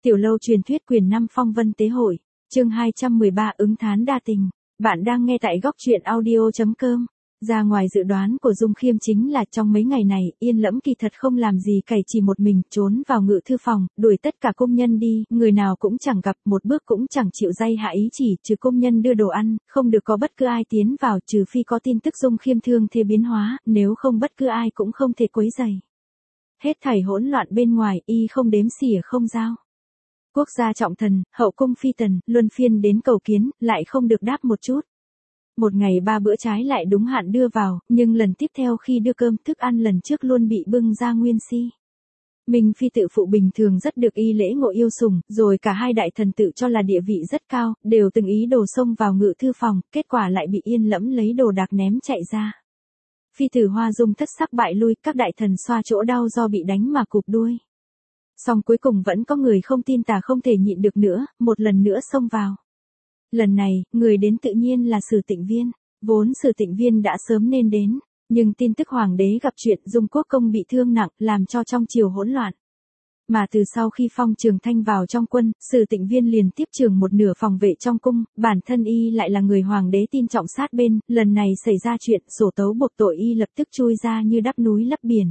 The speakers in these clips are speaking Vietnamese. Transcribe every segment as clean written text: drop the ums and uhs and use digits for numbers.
Tiểu lâu truyền thuyết quyền 5 phong vân tế hội, chương 213 ứng thán đa tình. Bạn đang nghe tại góc truyện audio.com. Ra ngoài dự đoán của Dung Khiêm chính là trong mấy ngày này, Yên Lẫm kỳ thật không làm gì cày chỉ một mình, trốn vào ngự thư phòng, đuổi tất cả công nhân đi, người nào cũng chẳng gặp, một bước cũng chẳng chịu day hạ ý chỉ, trừ công nhân đưa đồ ăn, không được có bất cứ ai tiến vào, trừ phi có tin tức Dung Khiêm thương thế biến hóa, nếu không bất cứ ai cũng không thể quấy rầy. Hết thảy hỗn loạn bên ngoài, y không đếm xỉa không giao. Quốc gia trọng thần, hậu cung phi tần, luân phiên đến cầu kiến, lại không được đáp một chút. Một ngày 3 bữa trái lại đúng hạn đưa vào, nhưng lần tiếp theo khi đưa cơm thức ăn lần trước luôn bị bưng ra nguyên si. Minh phi tự phụ bình thường rất được y lễ ngộ yêu sủng, rồi cả hai đại thần tự cho là địa vị rất cao, đều từng ý đồ xông vào ngự thư phòng, kết quả lại bị Yên Lẫm lấy đồ đạc ném chạy ra. Phi tử Hoa Dung thất sắc bại lui, các đại thần xoa chỗ đau do bị đánh mà cụp đuôi. Song cuối cùng vẫn có người không tin tà không thể nhịn được nữa, một lần nữa xông vào. Lần này, người đến tự nhiên là Sử Tịnh Viên. Vốn Sử Tịnh Viên đã sớm nên đến, nhưng tin tức hoàng đế gặp chuyện Dung Quốc công bị thương nặng, làm cho trong triều hỗn loạn. Mà từ sau khi Phong Trường Thanh vào trong quân, Sử Tịnh Viên liền tiếp trưởng một nửa phòng vệ trong cung, bản thân y lại là người hoàng đế tin trọng sát bên, lần này xảy ra chuyện, sổ tấu buộc tội y lập tức chui ra như đắp núi lấp biển.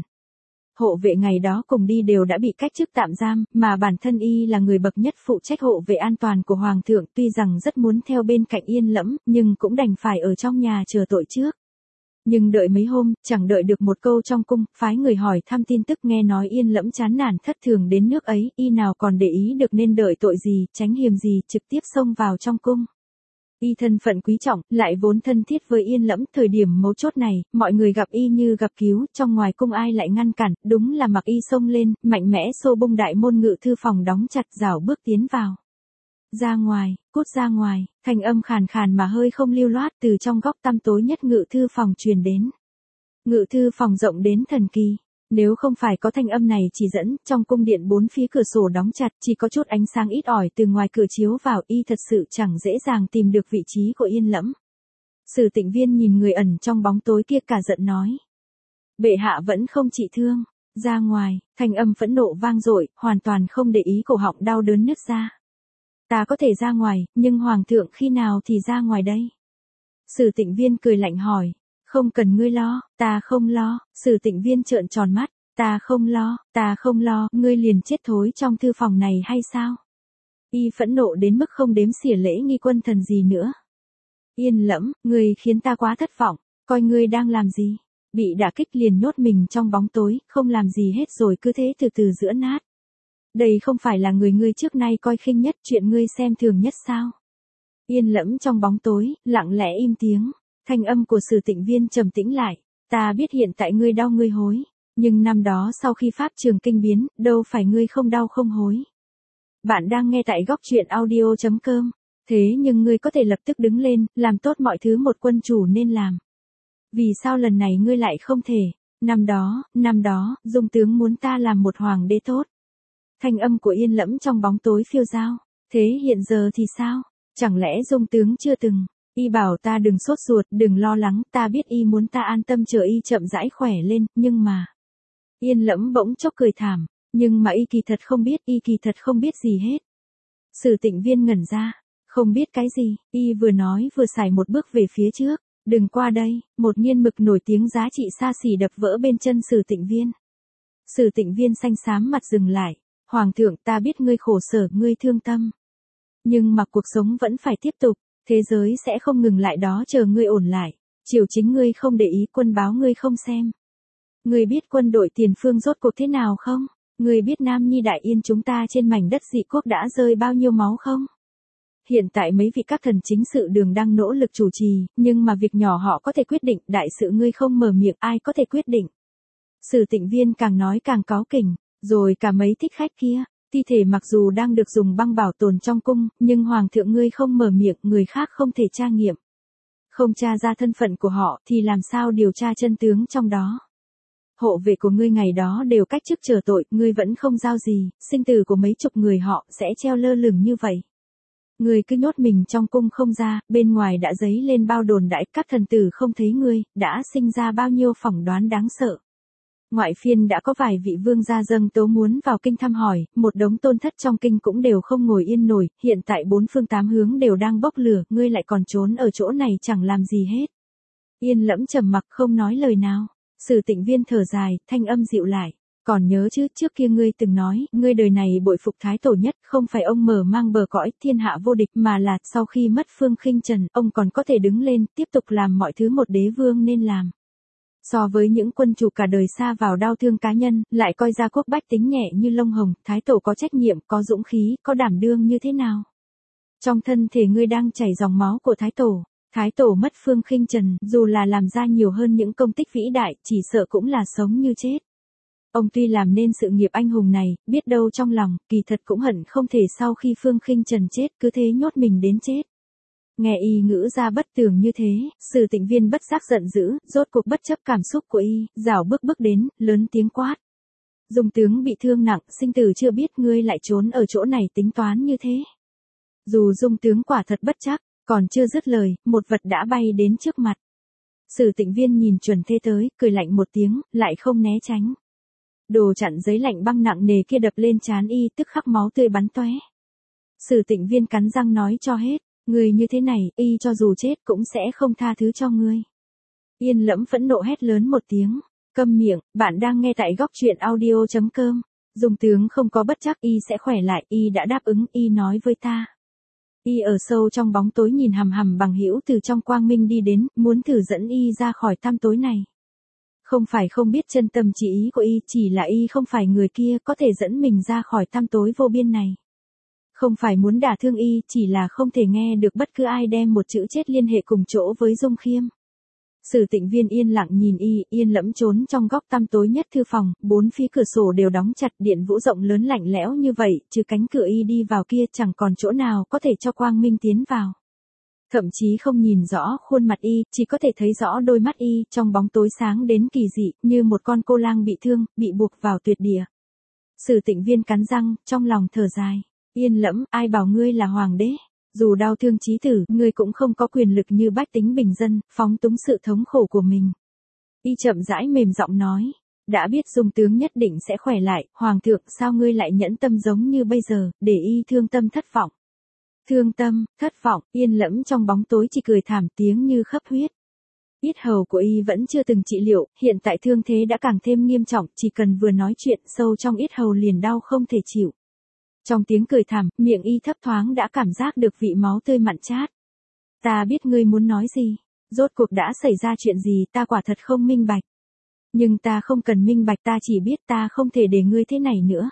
Hộ vệ ngày đó cùng đi đều đã bị cách chức tạm giam, mà bản thân y là người bậc nhất phụ trách hộ vệ an toàn của hoàng thượng, tuy rằng rất muốn theo bên cạnh Yên Lẫm, nhưng cũng đành phải ở trong nhà chờ tội trước. Nhưng đợi mấy hôm, chẳng đợi được một câu trong cung, phái người hỏi thăm tin tức, nghe nói Yên Lẫm chán nản thất thường đến nước ấy, y nào còn để ý được nên đợi tội gì, tránh hiềm gì, trực tiếp xông vào trong cung. Y thân phận quý trọng, lại vốn thân thiết với Yên Lẫm, thời điểm mấu chốt này, mọi người gặp y như gặp cứu, trong ngoài cung ai lại ngăn cản, đúng là mặc y xông lên, mạnh mẽ xô bung đại môn ngự thư phòng đóng chặt, rảo bước tiến vào. Ra ngoài, cút ra ngoài, thanh âm khàn khàn mà hơi không lưu loát từ trong góc tăm tối nhất ngự thư phòng truyền đến. Ngự thư phòng rộng đến thần kỳ. Nếu không phải có thanh âm này chỉ dẫn, trong cung điện bốn phía cửa sổ đóng chặt, chỉ có chút ánh sáng ít ỏi từ ngoài cửa chiếu vào, y thật sự chẳng dễ dàng tìm được vị trí của Yên Lẫm. Sử Tịnh Viên nhìn người ẩn trong bóng tối kia cả giận nói. Bệ hạ vẫn không trị thương. Ra ngoài, thanh âm phẫn nộ vang dội, hoàn toàn không để ý cổ họng đau đớn nứt ra. Ta có thể ra ngoài, nhưng hoàng thượng khi nào thì ra ngoài đây? Sử Tịnh Viên cười lạnh hỏi. Không cần ngươi lo, ta không lo. Sử Tịnh Viên trợn tròn mắt, ta không lo, ngươi liền chết thối trong thư phòng này hay sao? Y phẫn nộ đến mức không đếm xỉa lễ nghi quân thần gì nữa. Yên Lẫm, ngươi khiến ta quá thất vọng, coi ngươi đang làm gì? Bị đả kích liền nhốt mình trong bóng tối, không làm gì hết rồi cứ thế từ từ giữa nát. Đây không phải là người ngươi trước nay coi khinh nhất, chuyện ngươi xem thường nhất sao? Yên Lẫm trong bóng tối, lặng lẽ im tiếng. Thanh âm của Sử Tịnh Viên trầm tĩnh lại, ta biết hiện tại ngươi đau ngươi hối, nhưng năm đó sau khi pháp trường kinh biến, đâu phải ngươi không đau không hối. Bạn đang nghe tại góc truyện audio.com, thế nhưng ngươi có thể lập tức đứng lên, làm tốt mọi thứ một quân chủ nên làm. Vì sao lần này ngươi lại không thể? Năm đó, Dung tướng muốn ta làm một hoàng đế tốt. Thanh âm của Yên Lẫm trong bóng tối phiêu dao, thế hiện giờ thì sao? Chẳng lẽ Dung tướng chưa từng? Y bảo ta đừng sốt ruột, đừng lo lắng, ta biết y muốn ta an tâm chờ y chậm rãi khỏe lên, nhưng mà... Yên Lẫm bỗng chốc cười thảm, nhưng mà y kỳ thật không biết gì hết. Sử Tịnh Viên ngẩn ra, không biết cái gì, y vừa nói vừa sải một bước về phía trước, đừng qua đây, một nghiên mực nổi tiếng giá trị xa xỉ đập vỡ bên chân Sử Tịnh Viên. Sử Tịnh Viên xanh xám mặt dừng lại, hoàng thượng ta biết ngươi khổ sở, ngươi thương tâm. Nhưng mà cuộc sống vẫn phải tiếp tục. Thế giới sẽ không ngừng lại đó chờ ngươi ổn lại, triều chính ngươi không để ý, quân báo ngươi không xem. Ngươi biết quân đội tiền phương rốt cuộc thế nào không? Ngươi biết Nam Nhi Đại Yên chúng ta trên mảnh đất dị quốc đã rơi bao nhiêu máu không? Hiện tại mấy vị các thần chính sự đường đang nỗ lực chủ trì, nhưng mà việc nhỏ họ có thể quyết định, đại sự ngươi không mở miệng ai có thể quyết định. Sử Tịnh Viên càng nói càng cáu kỉnh, rồi cả mấy thích khách kia. Thi thể mặc dù đang được dùng băng bảo tồn trong cung, nhưng hoàng thượng ngươi không mở miệng, người khác không thể tra nghiệm. Không tra ra thân phận của họ thì làm sao điều tra chân tướng trong đó. Hộ vệ của ngươi ngày đó đều cách chức chờ tội, ngươi vẫn không giao gì, sinh tử của mấy chục người họ sẽ treo lơ lửng như vậy. Ngươi cứ nhốt mình trong cung không ra, bên ngoài đã dấy lên bao đồn đãi, các thần tử không thấy ngươi, đã sinh ra bao nhiêu phỏng đoán đáng sợ. Ngoại phiên đã có vài vị vương gia dâng tấu muốn vào kinh thăm hỏi, một đống tôn thất trong kinh cũng đều không ngồi yên nổi, hiện tại bốn phương tám hướng đều đang bốc lửa, ngươi lại còn trốn ở chỗ này chẳng làm gì hết. Yên Lẫm trầm mặc không nói lời nào. Sử Tịnh Viên thở dài, thanh âm dịu lại. Còn nhớ chứ, trước kia ngươi từng nói, ngươi đời này bội phục Thái Tổ nhất, không phải ông mở mang bờ cõi thiên hạ vô địch mà là sau khi mất Phương Khinh Trần, ông còn có thể đứng lên, tiếp tục làm mọi thứ một đế vương nên làm. So với những quân chủ cả đời xa vào đau thương cá nhân, lại coi gia quốc bách tính nhẹ như lông hồng, Thái Tổ có trách nhiệm, có dũng khí, có đảm đương như thế nào? Trong thân thể ngươi đang chảy dòng máu của Thái Tổ. Thái Tổ mất Phương Khinh Trần, dù là làm ra nhiều hơn những công tích vĩ đại, chỉ sợ cũng là sống như chết. Ông tuy làm nên sự nghiệp anh hùng này, biết đâu trong lòng, kỳ thật cũng hận không thể sau khi Phương Khinh Trần chết, cứ thế nhốt mình đến chết. Nghe y ngữ ra bất tường như thế, Sử Tịnh Viên bất giác giận dữ, rốt cuộc bất chấp cảm xúc của y, rảo bước đến, lớn tiếng quát. Dung tướng bị thương nặng, sinh tử chưa biết ngươi lại trốn ở chỗ này tính toán như thế. Dù Dung tướng quả thật bất chắc, còn chưa dứt lời, một vật đã bay đến trước mặt. Sử Tịnh Viên nhìn chuẩn thế tới, cười lạnh một tiếng, lại không né tránh. Đồ chặn giấy lạnh băng nặng nề kia đập lên trán y, tức khắc máu tươi bắn tóe. Sử Tịnh Viên cắn răng nói cho hết, người như thế này, y cho dù chết cũng sẽ không tha thứ cho ngươi. Yên Lẫm phẫn nộ hét lớn một tiếng, câm miệng, bạn đang nghe tại góc truyện audio.com. Dung tướng không có bất chắc, y sẽ khỏe lại, y đã đáp ứng, y nói với ta. Y ở sâu trong bóng tối nhìn hằm hằm bằng hữu từ trong quang minh đi đến, muốn thử dẫn y ra khỏi tăm tối này. Không phải không biết chân tâm chỉ ý của y, chỉ là y không phải người kia có thể dẫn mình ra khỏi tăm tối vô biên này. Không phải muốn đả thương y, chỉ là không thể nghe được bất cứ ai đem một chữ chết liên hệ cùng chỗ với Dung Khiêm. Sử Tịnh Viên yên lặng nhìn y, Yên Lẫm trốn trong góc tăm tối nhất thư phòng, bốn phía cửa sổ đều đóng chặt, điện vũ rộng lớn lạnh lẽo như vậy, trừ cánh cửa y đi vào kia chẳng còn chỗ nào có thể cho quang minh tiến vào. Thậm chí không nhìn rõ khuôn mặt y, chỉ có thể thấy rõ đôi mắt y, trong bóng tối sáng đến kỳ dị, như một con cô lang bị thương, bị buộc vào tuyệt địa. Sử Tịnh Viên cắn răng, trong lòng thở dài. Yên Lẫm, ai bảo ngươi là hoàng đế? Dù đau thương chí tử, ngươi cũng không có quyền lực như bách tính bình dân, phóng túng sự thống khổ của mình. Y chậm rãi mềm giọng nói, đã biết Dung tướng nhất định sẽ khỏe lại, hoàng thượng sao ngươi lại nhẫn tâm giống như bây giờ, để y thương tâm thất vọng. Thương tâm, thất vọng, Yên Lẫm trong bóng tối chỉ cười thảm tiếng như khấp huyết. Yết hầu của y vẫn chưa từng trị liệu, hiện tại thương thế đã càng thêm nghiêm trọng, chỉ cần vừa nói chuyện sâu trong yết hầu liền đau không thể chịu. Trong tiếng cười thảm, miệng y thấp thoáng đã cảm giác được vị máu tươi mặn chát. Ta biết ngươi muốn nói gì, rốt cuộc đã xảy ra chuyện gì ta quả thật không minh bạch. Nhưng ta không cần minh bạch, ta chỉ biết ta không thể để ngươi thế này nữa.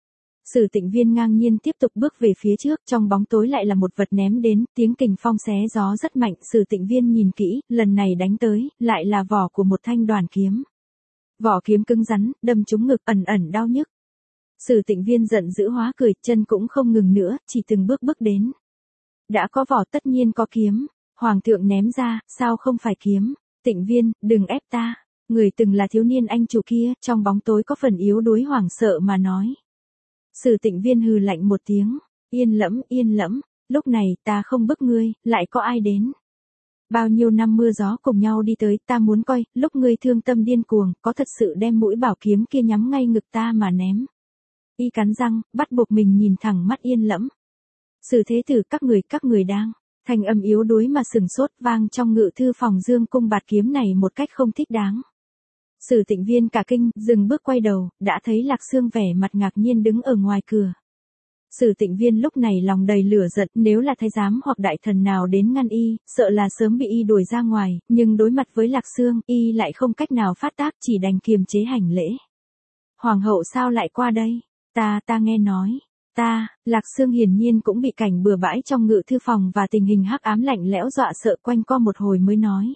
Sử Tịnh Viên ngang nhiên tiếp tục bước về phía trước, trong bóng tối lại là một vật ném đến, tiếng kình phong xé gió rất mạnh, Sử Tịnh Viên nhìn kỹ, lần này đánh tới, lại là vỏ của một thanh đoàn kiếm. Vỏ kiếm cứng rắn, đâm trúng ngực, ẩn ẩn đau nhức. Sử Tịnh Viên giận dữ hóa cười, chân cũng không ngừng nữa, chỉ từng bước bước đến. Đã có vỏ tất nhiên có kiếm, hoàng thượng ném ra, sao không phải kiếm? Tịnh Viên, đừng ép ta. Người từng là thiếu niên anh chủ kia, trong bóng tối có phần yếu đuối hoảng sợ mà nói. Sử Tịnh Viên hừ lạnh một tiếng, Yên Lẫm, lúc này ta không bức ngươi, lại có ai đến? Bao nhiêu năm mưa gió cùng nhau đi tới, ta muốn coi, lúc ngươi thương tâm điên cuồng, có thật sự đem mũi bảo kiếm kia nhắm ngay ngực ta mà ném. Y cắn răng, bắt buộc mình nhìn thẳng mắt Yên Lẫm. Sử thế tử, các người đang, thanh âm yếu đuối mà sừng sốt vang trong ngự thư phòng dương cung bạt kiếm này một cách không thích đáng. Sử Tịnh Viên cả kinh, dừng bước quay đầu, đã thấy Lạc Sương vẻ mặt ngạc nhiên đứng ở ngoài cửa. Sử Tịnh Viên lúc này lòng đầy lửa giận, nếu là thái giám hoặc đại thần nào đến ngăn y, sợ là sớm bị y đuổi ra ngoài, nhưng đối mặt với Lạc Sương, y lại không cách nào phát tác, chỉ đành kiềm chế hành lễ. Hoàng hậu sao lại qua đây? Ta nghe nói. Lạc Sương hiển nhiên cũng bị cảnh bừa bãi trong ngự thư phòng và tình hình hắc ám lạnh lẽo dọa sợ quanh co một hồi mới nói.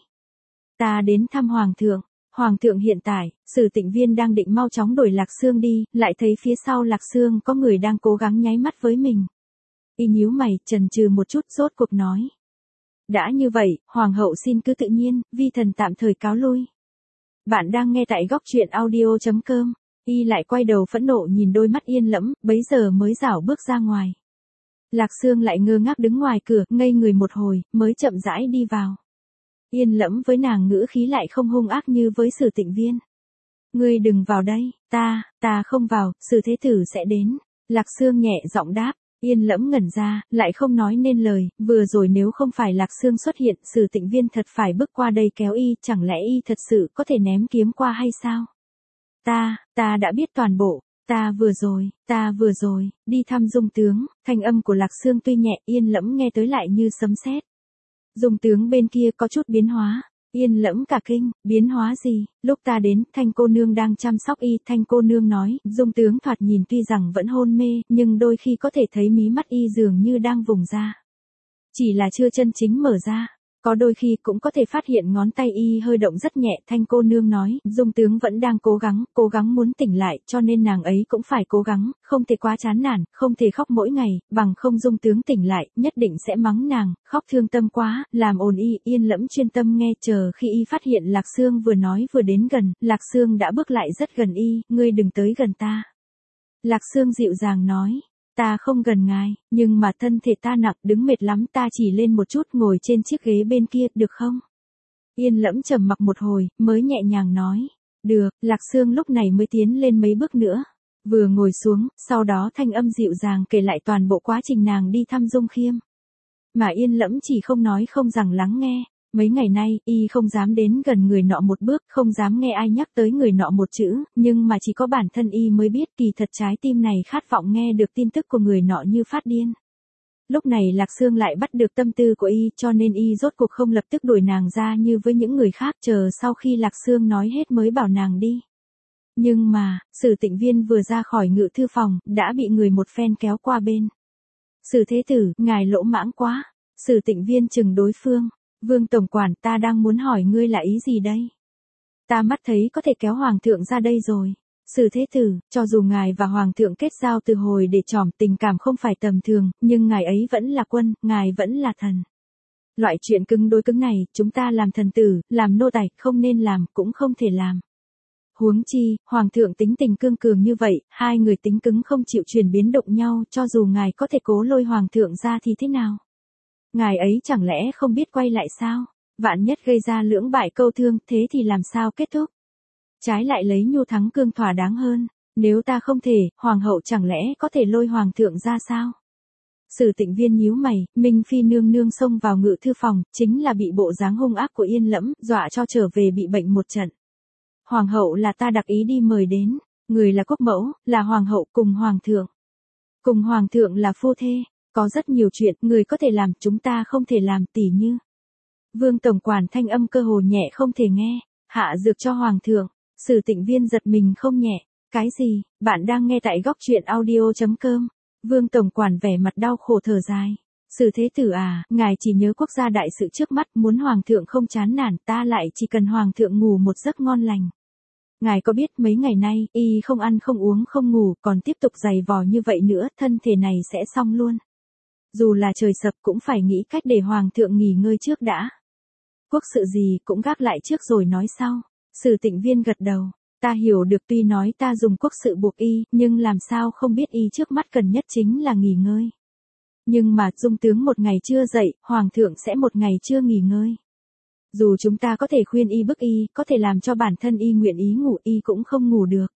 Ta đến thăm Hoàng thượng. Hoàng thượng hiện tại, Sử Tịnh Viên đang định mau chóng đuổi Lạc Sương đi, lại thấy phía sau Lạc Sương có người đang cố gắng nháy mắt với mình. Y nhíu mày, chần chừ một chút rốt cuộc nói. Đã như vậy, Hoàng hậu xin cứ tự nhiên, vi thần tạm thời cáo lui. Bạn đang nghe tại góc truyện audio.com. Y lại quay đầu phẫn nộ nhìn đôi mắt Yên Lẫm, bấy giờ mới rảo bước ra ngoài. Lạc Sương lại ngơ ngác đứng ngoài cửa, ngây người một hồi, mới chậm rãi đi vào. Yên Lẫm với nàng ngữ khí lại không hung ác như với Sử Tịnh Viên. Ngươi đừng vào đây, ta không vào, Sử Thế Tử sẽ đến. Lạc Sương nhẹ giọng đáp. Yên Lẫm ngẩn ra, lại không nói nên lời, vừa rồi nếu không phải Lạc Sương xuất hiện, Sử Tịnh Viên thật phải bước qua đây kéo y, chẳng lẽ y thật sự có thể ném kiếm qua hay sao? Ta đã biết toàn bộ, ta vừa rồi, đi thăm Dung tướng, thanh âm của Lạc Sương tuy nhẹ, Yên Lẫm nghe tới lại như sấm sét. Dung tướng bên kia có chút biến hóa. Yên Lẫm cả kinh, biến hóa gì? Lúc ta đến, Thanh cô nương đang chăm sóc y, Thanh cô nương nói, Dung tướng thoạt nhìn tuy rằng vẫn hôn mê, nhưng đôi khi có thể thấy mí mắt y dường như đang vùng ra. Chỉ là chưa chân chính mở ra. Có đôi khi cũng có thể phát hiện ngón tay y hơi động rất nhẹ. Thanh cô nương nói, Dung tướng vẫn đang cố gắng muốn tỉnh lại, cho nên nàng ấy cũng phải cố gắng, không thể quá chán nản, không thể khóc mỗi ngày, bằng không Dung tướng tỉnh lại, nhất định sẽ mắng nàng, khóc thương tâm quá, làm ồn y. Yên Lẫm chuyên tâm nghe, chờ khi y phát hiện Lạc Sương vừa nói vừa đến gần, Lạc Sương đã bước lại rất gần y, ngươi đừng tới gần ta. Lạc Sương dịu dàng nói. Ta không gần ngài, nhưng mà thân thể ta nặng, đứng mệt lắm, ta chỉ lên một chút, ngồi trên chiếc ghế bên kia, được không? Yên Lẫm trầm mặc một hồi, mới nhẹ nhàng nói. Được. Lạc Sương lúc này mới tiến lên mấy bước nữa. Vừa ngồi xuống, sau đó thanh âm dịu dàng kể lại toàn bộ quá trình nàng đi thăm Dung Khiêm. Mà Yên Lẫm chỉ không nói không rằng lắng nghe. Mấy ngày nay, y không dám đến gần người nọ một bước, không dám nghe ai nhắc tới người nọ một chữ, nhưng mà chỉ có bản thân y mới biết kỳ thật trái tim này khát vọng nghe được tin tức của người nọ như phát điên. Lúc này Lạc Sương lại bắt được tâm tư của y, cho nên y rốt cuộc không lập tức đuổi nàng ra như với những người khác, chờ sau khi Lạc Sương nói hết mới bảo nàng đi. Nhưng mà, Sử Tịnh Viên vừa ra khỏi ngự thư phòng, đã bị người một phen kéo qua bên. Sử Thế Tử, ngài lỗ mãng quá. Sử Tịnh Viên chừng đối phương. Vương tổng quản, ta đang muốn hỏi ngươi là ý gì đây? Ta mắt thấy có thể kéo hoàng thượng ra đây rồi. Sử Thế Tử, cho dù ngài và hoàng thượng kết giao từ hồi để trỏm, tình cảm không phải tầm thường, nhưng ngài ấy vẫn là quân, ngài vẫn là thần. Loại chuyện cứng đối cứng này, chúng ta làm thần tử, làm nô tài, không nên làm, cũng không thể làm. Huống chi, hoàng thượng tính tình cương cường như vậy, hai người tính cứng không chịu chuyển biến động nhau, cho dù ngài có thể cố lôi hoàng thượng ra thì thế nào? Ngài ấy chẳng lẽ không biết quay lại sao? Vạn nhất gây ra lưỡng bại câu thương, thế thì làm sao kết thúc? Trái lại lấy nhu thắng cương thỏa đáng hơn. Nếu ta không thể, hoàng hậu chẳng lẽ có thể lôi hoàng thượng ra sao? Sử Tịnh Viên nhíu mày, Minh Phi nương nương xông vào ngự thư phòng, chính là bị bộ dáng hung ác của Yên Lẫm, dọa cho trở về bị bệnh một trận. Hoàng hậu là ta đặc ý đi mời đến, người là quốc mẫu, là hoàng hậu cùng hoàng thượng. Cùng hoàng thượng là phu thê. Có rất nhiều chuyện, người có thể làm, chúng ta không thể làm, tỉ như. Vương tổng quản thanh âm cơ hồ nhẹ không thể nghe, hạ dược cho hoàng thượng. Sử Tịnh Viên giật mình không nhẹ. Cái gì? Bạn đang nghe tại góc truyện audio.com. Vương tổng quản vẻ mặt đau khổ thở dài. Sử Thế Tử à, ngài chỉ nhớ quốc gia đại sự trước mắt, muốn hoàng thượng không chán nản, ta lại chỉ cần hoàng thượng ngủ một giấc ngon lành. Ngài có biết mấy ngày nay, y không ăn không uống không ngủ, còn tiếp tục giày vò như vậy nữa, thân thể này sẽ xong luôn. Dù là trời sập cũng phải nghĩ cách để hoàng thượng nghỉ ngơi trước đã. Quốc sự gì cũng gác lại trước rồi nói sau. Sử Tịnh Viên gật đầu. Ta hiểu được, tuy nói ta dùng quốc sự buộc y, nhưng làm sao không biết y trước mắt cần nhất chính là nghỉ ngơi. Nhưng mà Dung tướng một ngày chưa dậy, hoàng thượng sẽ một ngày chưa nghỉ ngơi. Dù chúng ta có thể khuyên y bức y, có thể làm cho bản thân y nguyện ý ngủ, y cũng không ngủ được.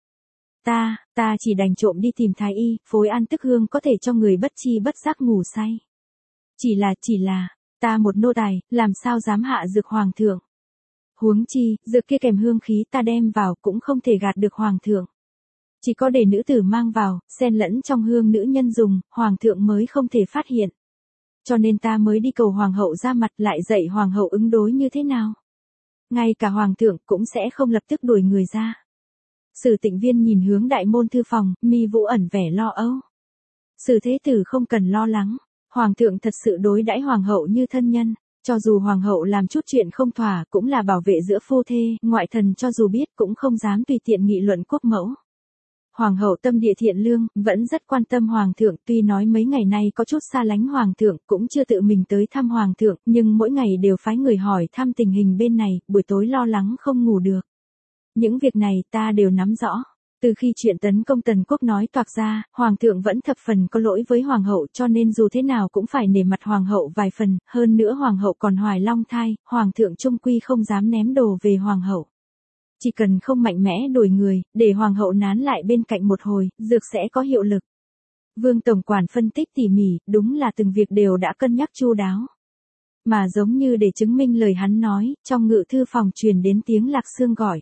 Ta chỉ đành trộm đi tìm thái y, phối an tức hương có thể cho người bất chi bất giác ngủ say. Chỉ là, ta một nô tài, làm sao dám hạ dược hoàng thượng. Huống chi, dược kia kèm hương khí ta đem vào cũng không thể gạt được hoàng thượng. Chỉ có để nữ tử mang vào, xen lẫn trong hương nữ nhân dùng, hoàng thượng mới không thể phát hiện. Cho nên ta mới đi cầu hoàng hậu ra mặt, lại dạy hoàng hậu ứng đối như thế nào. Ngay cả hoàng thượng cũng sẽ không lập tức đuổi người ra. Sử Tịnh Viên nhìn hướng đại môn thư phòng, mi vũ ẩn vẻ lo âu. Sử Thế Tử không cần lo lắng, hoàng thượng thật sự đối đãi hoàng hậu như thân nhân, cho dù hoàng hậu làm chút chuyện không thỏa, cũng là bảo vệ giữa phu thê, ngoại thần cho dù biết cũng không dám tùy tiện nghị luận quốc mẫu. Hoàng hậu tâm địa thiện lương, vẫn rất quan tâm hoàng thượng, tuy nói mấy ngày nay có chút xa lánh hoàng thượng, cũng chưa tự mình tới thăm hoàng thượng, nhưng mỗi ngày đều phái người hỏi thăm tình hình bên này, buổi tối lo lắng không ngủ được. Những việc này ta đều nắm rõ. Từ khi chuyện tấn công Tần Quốc nói toạc ra, hoàng thượng vẫn thập phần có lỗi với hoàng hậu, cho nên dù thế nào cũng phải nể mặt hoàng hậu vài phần, hơn nữa hoàng hậu còn hoài long thai, hoàng thượng trung quy không dám ném đồ về hoàng hậu. Chỉ cần không mạnh mẽ đuổi người, để hoàng hậu nán lại bên cạnh một hồi, dược sẽ có hiệu lực. Vương tổng quản phân tích tỉ mỉ, đúng là từng việc đều đã cân nhắc chu đáo. Mà giống như để chứng minh lời hắn nói, trong ngự thư phòng truyền đến tiếng Lạc Sương gọi.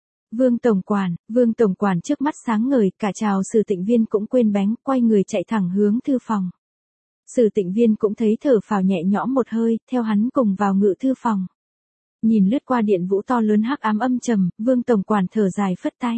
Vương tổng quản trước mắt sáng ngời, cả chào Sử Tịnh Viên cũng quên bánh, quay người chạy thẳng hướng thư phòng. Sử Tịnh Viên cũng thấy thở phào nhẹ nhõm một hơi, theo hắn cùng vào ngự thư phòng. Nhìn lướt qua điện vũ to lớn hắc ám âm trầm, Vương tổng quản thở dài phất tay.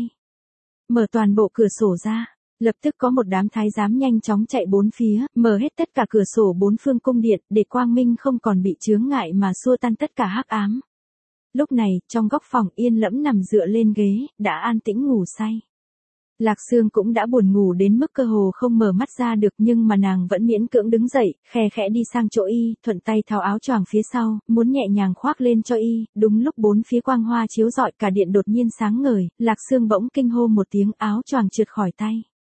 Mở toàn bộ cửa sổ ra, lập tức có một đám thái giám nhanh chóng chạy bốn phía, mở hết tất cả cửa sổ bốn phương cung điện, để quang minh không còn bị chướng ngại mà xua tan tất cả hắc ám. Lúc này, trong góc phòng Yên Lẫm nằm dựa lên ghế, đã an tĩnh ngủ say. Lạc Sương cũng đã buồn ngủ đến mức cơ hồ không mở mắt ra được, nhưng mà nàng vẫn miễn cưỡng đứng dậy, khe khẽ đi sang chỗ y, thuận tay tháo áo choàng phía sau, muốn nhẹ nhàng khoác lên cho y. Đúng lúc bốn phía quang hoa chiếu rọi cả điện đột nhiên sáng ngời, Lạc Sương bỗng kinh hô một tiếng, áo choàng trượt khỏi tay.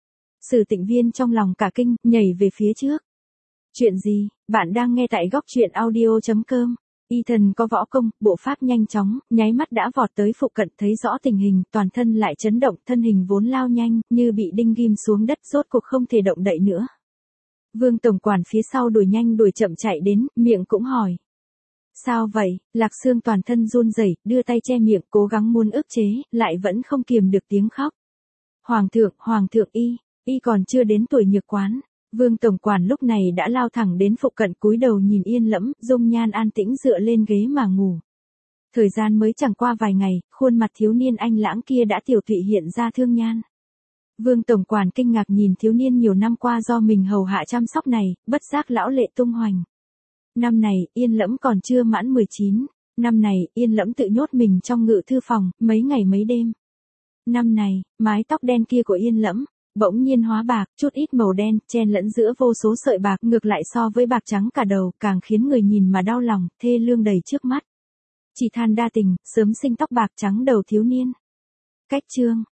Sử Tịnh Viên trong lòng cả kinh, nhảy về phía trước. Chuyện gì? Bạn đang nghe tại góc truyện audio.com. Y thần có võ công, bộ pháp nhanh chóng, nháy mắt đã vọt tới phụ cận, thấy rõ tình hình, toàn thân lại chấn động, thân hình vốn lao nhanh, như bị đinh ghim xuống đất, rốt cuộc không thể động đậy nữa. Vương tổng quản phía sau đuổi nhanh đuổi chậm chạy đến, miệng cũng hỏi. Sao vậy? Lạc Sương toàn thân run rẩy, đưa tay che miệng, cố gắng muốn ức chế, lại vẫn không kiềm được tiếng khóc. Hoàng thượng y còn chưa đến tuổi nhược quán. Vương tổng quản lúc này đã lao thẳng đến phụ cận, cúi đầu nhìn Yên Lẫm, dung nhan an tĩnh dựa lên ghế mà ngủ. Thời gian mới chẳng qua vài ngày, khuôn mặt thiếu niên anh lãng kia đã tiểu tụy hiện ra thương nhan. Vương tổng quản kinh ngạc nhìn thiếu niên nhiều năm qua do mình hầu hạ chăm sóc này, bất giác lão lệ tung hoành. Năm này, Yên Lẫm còn chưa mãn 19. Năm này, Yên Lẫm tự nhốt mình trong ngự thư phòng, mấy ngày mấy đêm. Năm này, mái tóc đen kia của Yên Lẫm bỗng nhiên hóa bạc, chút ít màu đen, chen lẫn giữa vô số sợi bạc, ngược lại so với bạc trắng cả đầu, càng khiến người nhìn mà đau lòng, thê lương đầy trước mắt. Chỉ than đa tình, sớm sinh tóc bạc trắng đầu thiếu niên. Cách chương